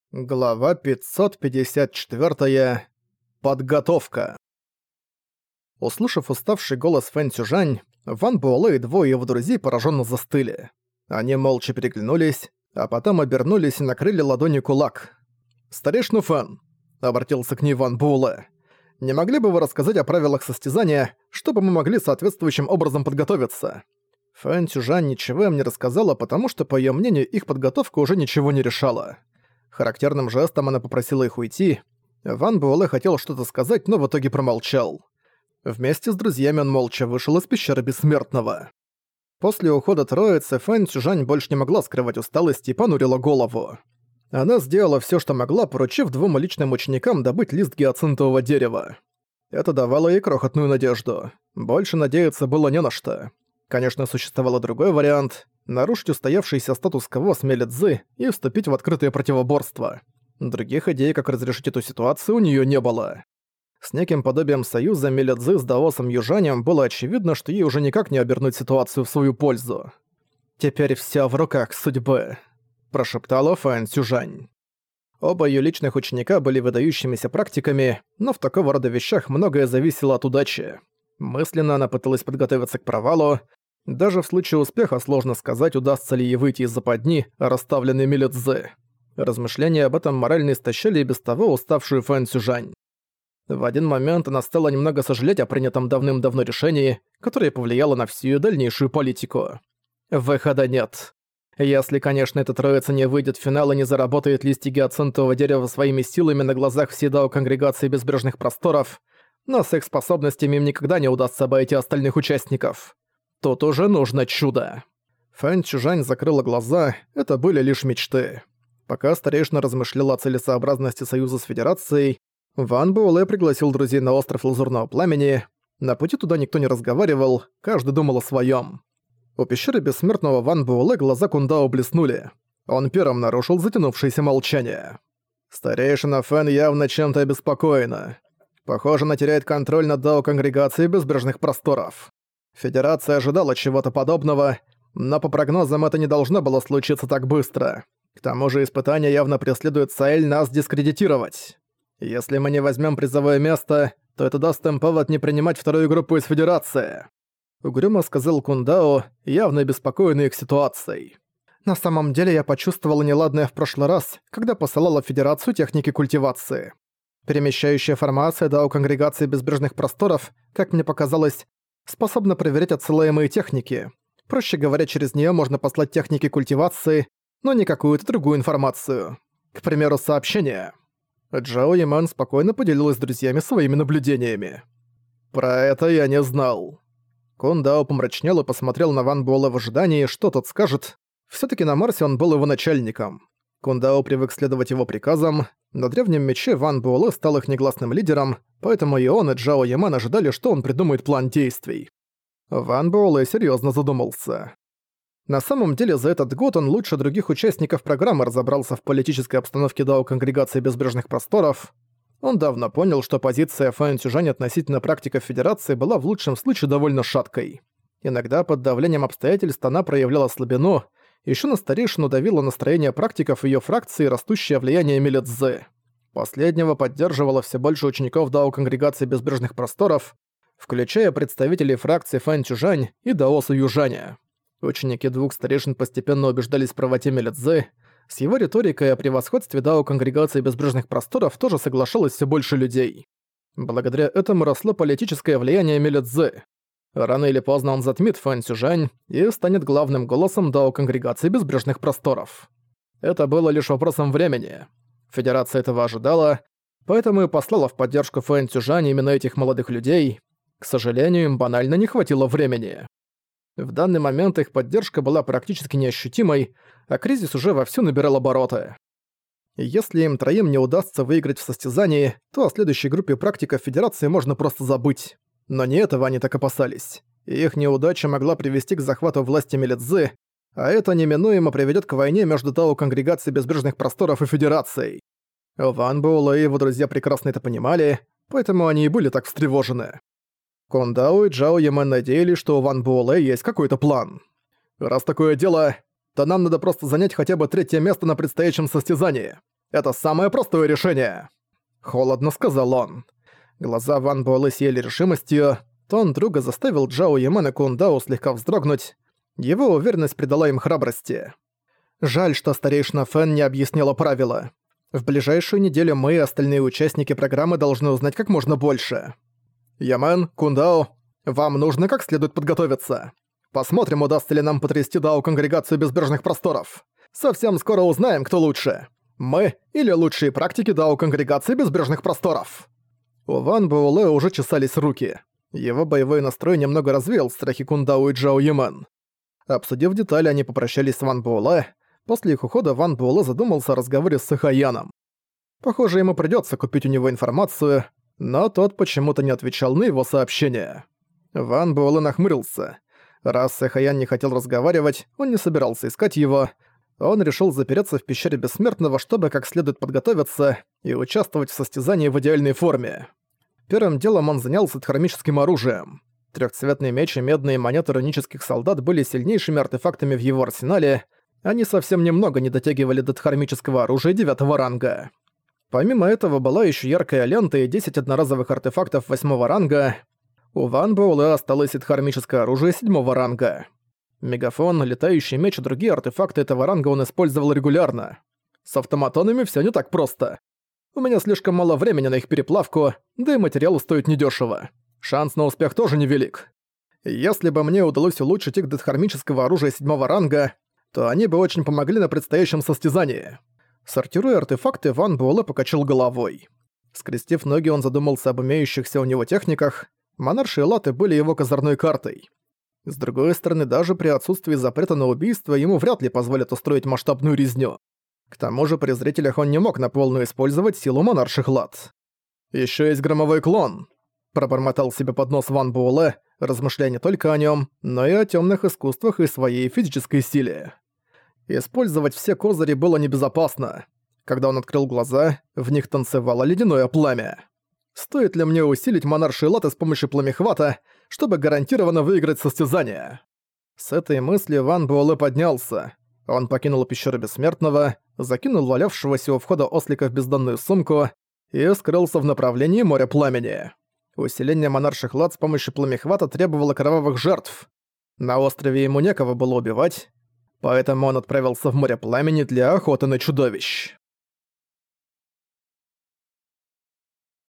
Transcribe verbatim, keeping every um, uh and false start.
Глава пятьсот пятьдесят четыре. Подготовка. Услышав уставший голос Фэн Цюжань, Ван Буэлэ и двое его друзей пораженно застыли. Они молча переглянулись, а потом обернулись и накрыли ладонью кулак. «Старейшина Фэн», — обратился к ней Ван Буэлэ, — «не могли бы вы рассказать о правилах состязания, чтобы мы могли соответствующим образом подготовиться?» Фэн Цюжань ничего им не рассказала, потому что, по её мнению, их подготовка уже ничего не решала. Характерным жестом она попросила их уйти. Ван Буэлэ хотел что-то сказать, но в итоге промолчал. Вместе с друзьями он молча вышел из пещеры Бессмертного. После ухода троицы Фэн Цюжань больше не могла скрывать усталость и понурила голову. Она сделала всё, что могла, поручив двум личным ученикам добыть лист гиацинтового дерева. Это давало ей крохотную надежду. Больше надеяться было не на что. Конечно, существовал другой вариант — нарушить устоявшийся статус-кво с Меле Цзы и вступить в открытое противоборство. Других идей, как разрешить эту ситуацию, у неё не было. С неким подобием союза Меле Цзы с Даосом Южанем было очевидно, что ей уже никак не обернуть ситуацию в свою пользу. «Теперь всё в руках судьбы», — прошептала Фэн Цюжань. Оба её личных ученика были выдающимися практиками, но в такого рода вещах многое зависело от удачи. Мысленно она пыталась подготовиться к провалу. Даже в случае успеха сложно сказать, удастся ли ей выйти из западни, расставленной Меле Цзы. Размышления об этом морально истощали и без того уставшую Фэн Цюжань. В один момент она стала немного сожалеть о принятом давным-давно решении, которое повлияло на всю её дальнейшую политику. Выхода нет. Если, конечно, эта троица не выйдет в финал и не заработает листья гиацинтового дерева своими силами на глазах всей дао конгрегации Безбрежных Просторов, но с их способностями им никогда не удастся обойти остальных участников. Тут уже нужно чудо. Фэн Цюжань закрыла глаза, это были лишь мечты. Пока старейшина размышляла о целесообразности союза с Федерацией, Ван Буэлэ пригласил друзей на остров Лазурного Пламени. На пути туда никто не разговаривал, каждый думал о своём. У пещеры Бессмертного Ван Буэлэ глаза Кундао блеснули. Он первым нарушил затянувшееся молчание. Старейшина Фэн явно чем-то обеспокоена. Похоже, она теряет контроль над дао конгрегацией Безбрежных Просторов. Федерация ожидала чего-то подобного, но по прогнозам это не должно было случиться так быстро. К тому же испытание явно преследует цель нас дискредитировать. Если мы не возьмем призовое место, то это даст им повод не принимать вторую группу из Федерации. Угрюмо сказал Кундао, явно обеспокоенный их ситуацией. На самом деле я почувствовала неладное в прошлый раз, когда посылала в Федерацию техники культивации. Перемещающая формация дао конгрегации Безбрежных Просторов, как мне показалось, способна проверять отсылаемые техники. Проще говоря, через неё можно послать техники культивации, но не какую-то другую информацию. К примеру, сообщение. Джао Яман спокойно поделилась с друзьями своими наблюдениями. «Про это я не знал». Кундао помрачнел и посмотрел на Ван Буэлэ в ожидании, что тот скажет. Всё-таки на Марсе он был его начальником. Кундао привык следовать его приказам. На древнем мече Ван Буэлэ стал их негласным лидером, поэтому и он, и Джао Яман ожидали, что он придумает план действий. Ван Буэлэ серьёзно задумался. На самом деле, за этот год он лучше других участников программы разобрался в политической обстановке дао конгрегации Безбрежных Просторов. Он давно понял, что позиция Фэн Цюжань относительно практиков Федерации была в лучшем случае довольно шаткой. Иногда под давлением обстоятельств она проявляла слабину. Ещё на старейшину давило настроение практиков её фракции и растущее влияние Меле Цзы. Последнего поддерживало всё больше учеников дао конгрегации Безбрежных Просторов, включая представителей фракции Фэн Цюжань и Даоса Южаня. Ученики двух старейшин постепенно убеждались в правоте Меле Цзы. С его риторикой о превосходстве дао конгрегации Безбрежных Просторов тоже соглашалось всё больше людей. Благодаря этому росло политическое влияние Меле Цзы. Рано или поздно он затмит Фэн Цюжань и станет главным голосом дао конгрегации Безбрежных Просторов. Это было лишь вопросом времени. Федерация этого ожидала, поэтому и послала в поддержку Фэн Цюжань именно этих молодых людей. К сожалению, им банально не хватило времени. В данный момент их поддержка была практически неощутимой, а кризис уже вовсю набирал обороты. Если им троим не удастся выиграть в состязании, то о следующей группе практиков Федерации можно просто забыть. Но не этого они так опасались. Их неудача могла привести к захвату власти Меле Цзы, а это неминуемо приведёт к войне между дао конгрегацией Безбрежных Просторов и Федерацией. Ван Буэлэ и его друзья прекрасно это понимали, поэтому они и были так встревожены. Кундао и Джао Ямэн надеялись, что у Ван Буэлэ есть какой-то план. Раз такое дело, то нам надо просто занять хотя бы третье место на предстоящем состязании. Это самое простое решение!» Холодно сказал он. Глаза Ван Буэлэ сияли решимостью. Тон друга заставил Джао Ямен и Кундао слегка вздрогнуть. Его уверенность придала им храбрости. Жаль, что старейшина Фэн не объяснила правила. В ближайшую неделю мы и остальные участники программы должны узнать как можно больше. Ямен, Кундао, вам нужно как следует подготовиться. Посмотрим, удастся ли нам потрясти Дао-конгрегацию безбрежных просторов. Совсем скоро узнаем, кто лучше. Мы или лучшие практики Дао-конгрегации безбрежных просторов. У Ван Буэлэ уже чесались руки. Его боевой настрой немного развеял страхи Кундао и Джао Ямен. Обсудив детали, они попрощались с Ван Буэлэ. После их ухода Ван Буэлэ задумался о разговоре с Сэхаяном. Похоже, ему придётся купить у него информацию, но тот почему-то не отвечал на его сообщения. Ван Буэлэ нахмурился. Раз Сэхаян не хотел разговаривать, он не собирался искать его. Он решил запереться в пещере Бессмертного, чтобы как следует подготовиться и участвовать в состязании в идеальной форме. Первым делом он занялся хромическим оружием. Трёхцветный меч и медные монеты рунических солдат были сильнейшими артефактами в его арсенале. Они совсем немного не дотягивали до хромического оружия девятого ранга. Помимо этого была ещё яркая лента и десять одноразовых артефактов восьмого ранга. У Ван Буэлэ осталось и хромическое оружие седьмого ранга. Мегафон, летающий меч и другие артефакты этого ранга он использовал регулярно. С автоматонами всё не так просто. У меня слишком мало времени на их переплавку, да и материал стоит недешево. Шанс на успех тоже невелик. Если бы мне удалось улучшить их до хромического оружия седьмого ранга, то они бы очень помогли на предстоящем состязании. Сортируя артефакты, Ван Буэлэ покачал головой. Скрестив ноги, он задумался об имеющихся у него техниках. Монаршие латы были его козырной картой. С другой стороны, даже при отсутствии запрета на убийство ему вряд ли позволят устроить масштабную резню. К тому же при зрителях он не мог на полную использовать силу монарших лат. «Ещё есть громовой клон», — пробормотал себе под нос Ван Буэлэ, размышляя не только о нём, но и о тёмных искусствах и своей физической силе. Использовать все козыри было небезопасно. Когда он открыл глаза, в них танцевало ледяное пламя. Стоит ли мне усилить монаршие латы с помощью пламехвата, чтобы гарантированно выиграть состязание? С этой мыслью Ван Буэлэ поднялся. Он покинул пещеру Бессмертного, закинул валявшегося у входа ослика в бездонную сумку и скрылся в направлении моря пламени. Усиление монарших лат с помощью пламехвата требовало кровавых жертв. На острове ему некого было убивать, поэтому он отправился в море пламени для охоты на чудовищ.